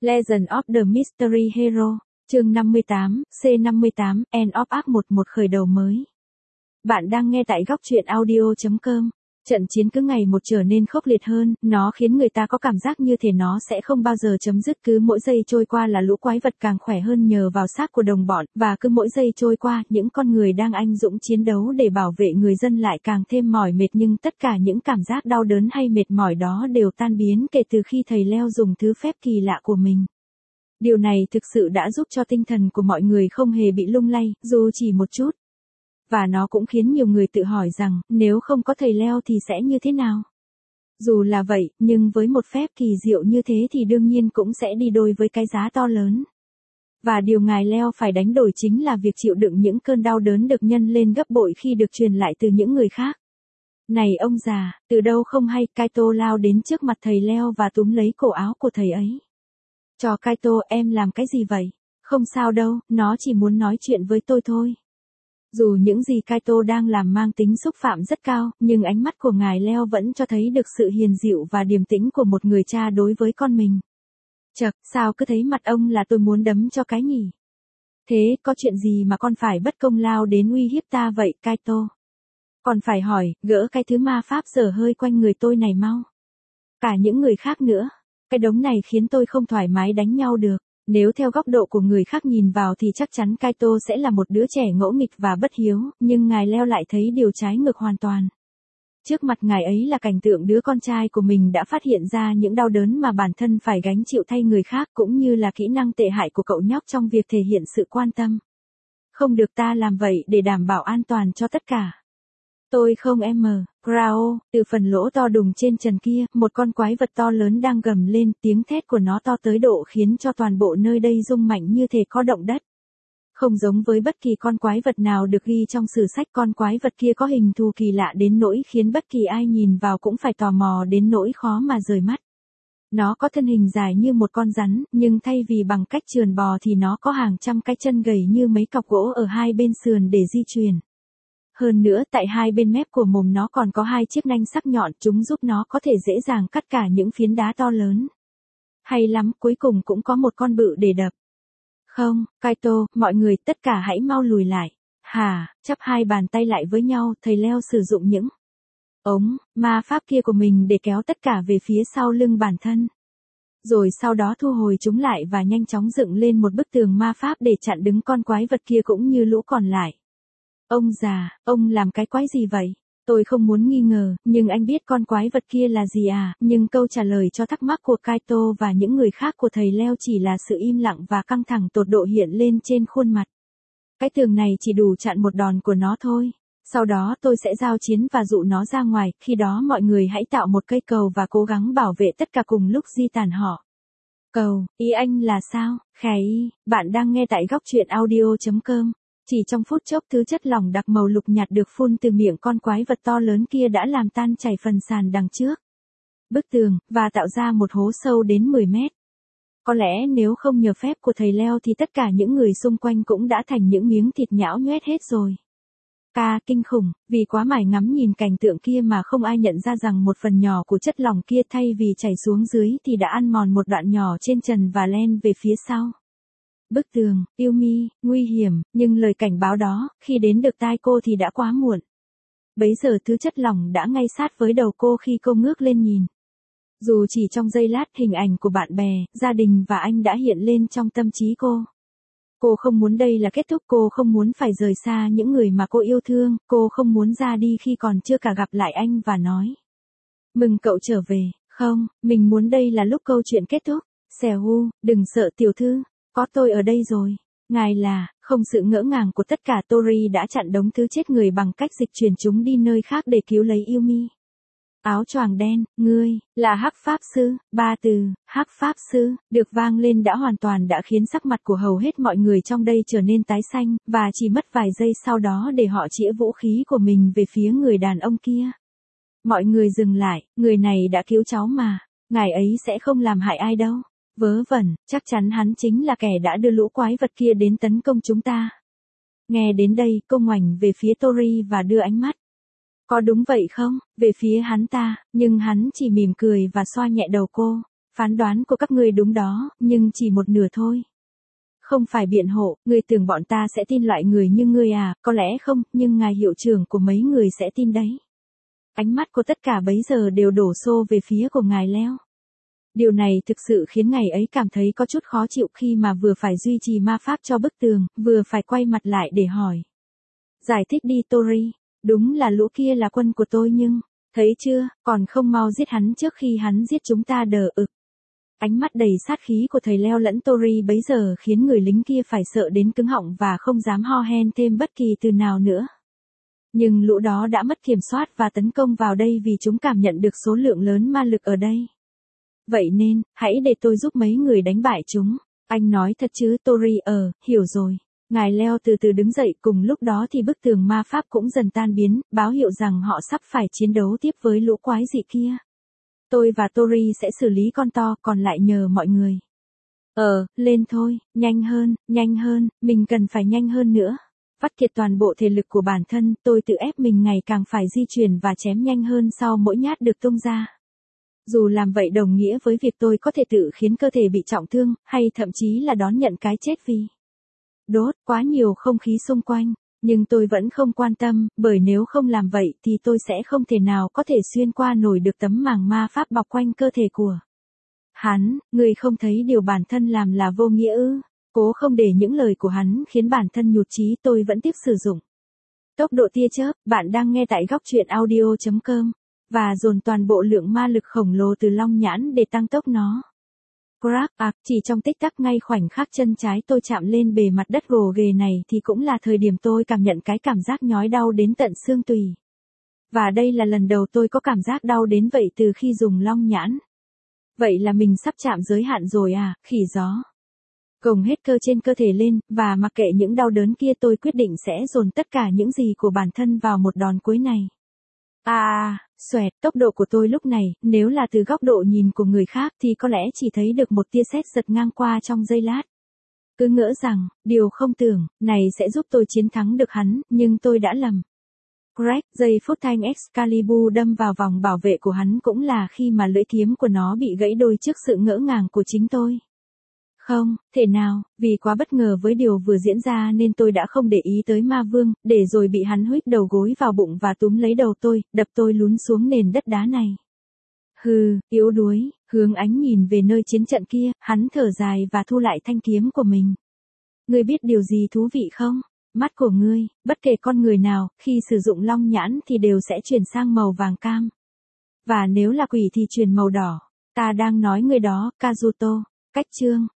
Legend of the Mystery Hero, chương 58, C58, End of Act 11 khởi đầu mới. Bạn đang nghe tại góc truyện audio.com. Trận chiến cứ ngày một trở nên khốc liệt hơn, nó khiến người ta có cảm giác như thể nó sẽ không bao giờ chấm dứt, cứ mỗi giây trôi qua là lũ quái vật càng khỏe hơn nhờ vào xác của đồng bọn, và cứ mỗi giây trôi qua, những con người đang anh dũng chiến đấu để bảo vệ người dân lại càng thêm mỏi mệt, nhưng tất cả những cảm giác đau đớn hay mệt mỏi đó đều tan biến kể từ khi thầy Leo dùng thứ phép kỳ lạ của mình. Điều này thực sự đã giúp cho tinh thần của mọi người không hề bị lung lay, dù chỉ một chút. Và nó cũng khiến nhiều người tự hỏi rằng, nếu không có thầy Leo thì sẽ như thế nào? Dù là vậy, nhưng với một phép kỳ diệu như thế thì đương nhiên cũng sẽ đi đôi với cái giá to lớn. Và điều ngài Leo phải đánh đổi chính là việc chịu đựng những cơn đau đớn được nhân lên gấp bội khi được truyền lại từ những người khác. Này ông già, từ đâu không hay, Kaito lao đến trước mặt thầy Leo và túm lấy cổ áo của thầy ấy. Cho Kaito, em làm cái gì vậy? Không sao đâu, nó chỉ muốn nói chuyện với tôi thôi. Dù những gì Kaito đang làm mang tính xúc phạm rất cao, nhưng ánh mắt của ngài Leo vẫn cho thấy được sự hiền dịu và điềm tĩnh của một người cha đối với con mình. Chậc, sao cứ thấy mặt ông là tôi muốn đấm cho cái nhỉ? Thế, có chuyện gì mà con phải bất công lao đến uy hiếp ta vậy, Kaito? Còn phải hỏi, gỡ cái thứ ma pháp dở hơi quanh người tôi này mau. Cả những người khác nữa. Cái đống này khiến tôi không thoải mái đánh nhau được. Nếu theo góc độ của người khác nhìn vào thì chắc chắn Kaito sẽ là một đứa trẻ ngỗ nghịch và bất hiếu, nhưng ngài Leo lại thấy điều trái ngược hoàn toàn. Trước mặt ngài ấy là cảnh tượng đứa con trai của mình đã phát hiện ra những đau đớn mà bản thân phải gánh chịu thay người khác, cũng như là kỹ năng tệ hại của cậu nhóc trong việc thể hiện sự quan tâm. Không được, ta làm vậy để đảm bảo an toàn cho tất cả. Tôi không Grao, từ phần lỗ to đùng trên trần kia, một con quái vật to lớn đang gầm lên, tiếng thét của nó to tới độ khiến cho toàn bộ nơi đây rung mạnh như thể có động đất. Không giống với bất kỳ con quái vật nào được ghi trong sử sách, con quái vật kia có hình thù kỳ lạ đến nỗi khiến bất kỳ ai nhìn vào cũng phải tò mò đến nỗi khó mà rời mắt. Nó có thân hình dài như một con rắn, nhưng thay vì bằng cách trườn bò thì nó có hàng trăm cái chân gầy như mấy cọc gỗ ở hai bên sườn để di chuyển. Hơn nữa, tại hai bên mép của mồm nó còn có hai chiếc nanh sắc nhọn, chúng giúp nó có thể dễ dàng cắt cả những phiến đá to lớn. Hay lắm, cuối cùng cũng có một con bự để đập. Không, Kaito, mọi người tất cả hãy mau lùi lại. Hả, chắp hai bàn tay lại với nhau, thầy Leo sử dụng những ống ma pháp kia của mình để kéo tất cả về phía sau lưng bản thân. Rồi sau đó thu hồi chúng lại và nhanh chóng dựng lên một bức tường ma pháp để chặn đứng con quái vật kia cũng như lũ còn lại. Ông già, ông làm cái quái gì vậy? Tôi không muốn nghi ngờ, nhưng anh biết con quái vật kia là gì à? Nhưng câu trả lời cho thắc mắc của Kaito và những người khác của thầy Leo chỉ là sự im lặng và căng thẳng tột độ hiện lên trên khuôn mặt. Cái tường này chỉ đủ chặn một đòn của nó thôi. Sau đó tôi sẽ giao chiến và dụ nó ra ngoài, khi đó mọi người hãy tạo một cây cầu và cố gắng bảo vệ tất cả cùng lúc di tản họ. Cầu, ý anh là sao? Khải, bạn đang nghe tại góc truyện audio.com. Chỉ trong phút chốc, thứ chất lỏng đặc màu lục nhạt được phun từ miệng con quái vật to lớn kia đã làm tan chảy phần sàn đằng trước bức tường, và tạo ra một hố sâu đến 10 mét. Có lẽ nếu không nhờ phép của thầy Leo thì tất cả những người xung quanh cũng đã thành những miếng thịt nhão nhoét hết rồi. Kinh khủng, vì quá mải ngắm nhìn cảnh tượng kia mà không ai nhận ra rằng một phần nhỏ của chất lỏng kia thay vì chảy xuống dưới thì đã ăn mòn một đoạn nhỏ trên trần và len về phía sau bức tường. Yumi, nguy hiểm, nhưng lời cảnh báo đó, khi đến được tai cô thì đã quá muộn. Bấy giờ thứ chất lỏng đã ngay sát với đầu cô khi cô ngước lên nhìn. Dù chỉ trong giây lát, hình ảnh của bạn bè, gia đình và anh đã hiện lên trong tâm trí cô. Cô không muốn đây là kết thúc, cô không muốn phải rời xa những người mà cô yêu thương, cô không muốn ra đi khi còn chưa cả gặp lại anh và nói: mừng cậu trở về. Không, mình muốn đây là lúc câu chuyện kết thúc. Seo, đừng sợ tiểu thư. Có tôi ở đây rồi. Ngài là, không, sự ngỡ ngàng của tất cả, Tori đã chặn đống thứ chết người bằng cách dịch chuyển chúng đi nơi khác để cứu lấy Yumi. Áo choàng đen, ngươi, là Hắc Pháp Sư. Ba từ, Hắc Pháp Sư, được vang lên đã hoàn toàn đã khiến sắc mặt của hầu hết mọi người trong đây trở nên tái xanh, và chỉ mất vài giây sau đó để họ chĩa vũ khí của mình về phía người đàn ông kia. Mọi người dừng lại, người này đã cứu cháu mà, ngài ấy sẽ không làm hại ai đâu. Vớ vẩn, chắc chắn hắn chính là kẻ đã đưa lũ quái vật kia đến tấn công chúng ta. Nghe đến đây, cô ngoảnh về phía Tori và đưa ánh mắt. Có đúng vậy không? Về phía hắn ta, nhưng hắn chỉ mỉm cười và xoa nhẹ đầu cô. phán đoán của các ngươi đúng đó, nhưng chỉ một nửa thôi. Không phải biện hộ, ngươi tưởng bọn ta sẽ tin loại người như ngươi à, có lẽ không, nhưng ngài hiệu trưởng của mấy người sẽ tin đấy. Ánh mắt của tất cả bấy giờ đều đổ xô về phía của ngài Leo. Điều này thực sự khiến ngài ấy cảm thấy có chút khó chịu khi mà vừa phải duy trì ma pháp cho bức tường, vừa phải quay mặt lại để hỏi. Giải thích đi Tori, đúng là lũ kia là quân của tôi nhưng, thấy chưa, còn không mau giết hắn trước khi hắn giết chúng ta đờ ực. Ánh mắt đầy sát khí của thầy Leo lẫn Tori bấy giờ khiến người lính kia phải sợ đến cứng họng và không dám ho hen thêm bất kỳ từ nào nữa. Nhưng lũ đó đã mất kiểm soát và tấn công vào đây vì chúng cảm nhận được số lượng lớn ma lực ở đây. Vậy nên, hãy để tôi giúp mấy người đánh bại chúng. Anh nói thật chứ Tori, hiểu rồi. Ngài Leo từ từ đứng dậy, cùng lúc đó thì bức tường ma pháp cũng dần tan biến, báo hiệu rằng họ sắp phải chiến đấu tiếp với lũ quái dị kia. Tôi và Tori sẽ xử lý con to, còn lại nhờ mọi người. Lên thôi, nhanh hơn, mình cần phải nhanh hơn nữa. Vắt kiệt toàn bộ thể lực của bản thân, tôi tự ép mình ngày càng phải di chuyển và chém nhanh hơn sau mỗi nhát được tung ra. Dù làm vậy đồng nghĩa với việc tôi có thể tự khiến cơ thể bị trọng thương, hay thậm chí là đón nhận cái chết vì đốt quá nhiều không khí xung quanh. Nhưng tôi vẫn không quan tâm, bởi nếu không làm vậy thì tôi sẽ không thể nào có thể xuyên qua nổi được tấm màng ma pháp bọc quanh cơ thể của hắn. Người không thấy điều bản thân làm là vô nghĩa ư? Cố không để những lời của hắn khiến bản thân nhụt chí, tôi vẫn tiếp sử dụng tốc độ tia chớp. Bạn đang nghe tại góc truyện audio.com và dồn toàn bộ lượng ma lực khổng lồ từ long nhãn để tăng tốc nó. Crack, chỉ trong tích tắc ngay khoảnh khắc chân trái tôi chạm lên bề mặt đất gồ ghề này thì cũng là thời điểm tôi cảm nhận cái cảm giác nhói đau đến tận xương tủy. Và đây là lần đầu tôi có cảm giác đau đến vậy từ khi dùng long nhãn. Vậy là mình sắp chạm giới hạn rồi à, khỉ gió. Gồng hết cơ trên cơ thể lên, và mặc kệ những đau đớn kia tôi quyết định sẽ dồn tất cả những gì của bản thân vào một đòn cuối này. Xoẹt, tốc độ của tôi lúc này, nếu là từ góc độ nhìn của người khác thì có lẽ chỉ thấy được một tia sét giật ngang qua trong giây lát. Cứ ngỡ rằng, điều không tưởng, này sẽ giúp tôi chiến thắng được hắn, nhưng tôi đã lầm. Crack, giây phút thanh Excalibur đâm vào vòng bảo vệ của hắn cũng là khi mà lưỡi kiếm của nó bị gãy đôi trước sự ngỡ ngàng của chính tôi. Không, thể nào, vì quá bất ngờ với điều vừa diễn ra nên tôi đã không để ý tới ma vương, để rồi bị hắn huých đầu gối vào bụng và túm lấy đầu tôi, đập tôi lún xuống nền đất đá này. Yếu đuối, hướng ánh nhìn về nơi chiến trận kia, hắn thở dài và thu lại thanh kiếm của mình. Ngươi biết điều gì thú vị không? Mắt của ngươi, bất kể con người nào, khi sử dụng long nhãn thì đều sẽ chuyển sang màu vàng cam. Và nếu là quỷ thì chuyển màu đỏ. Ta đang nói ngươi đó, Kazuto. Cách chương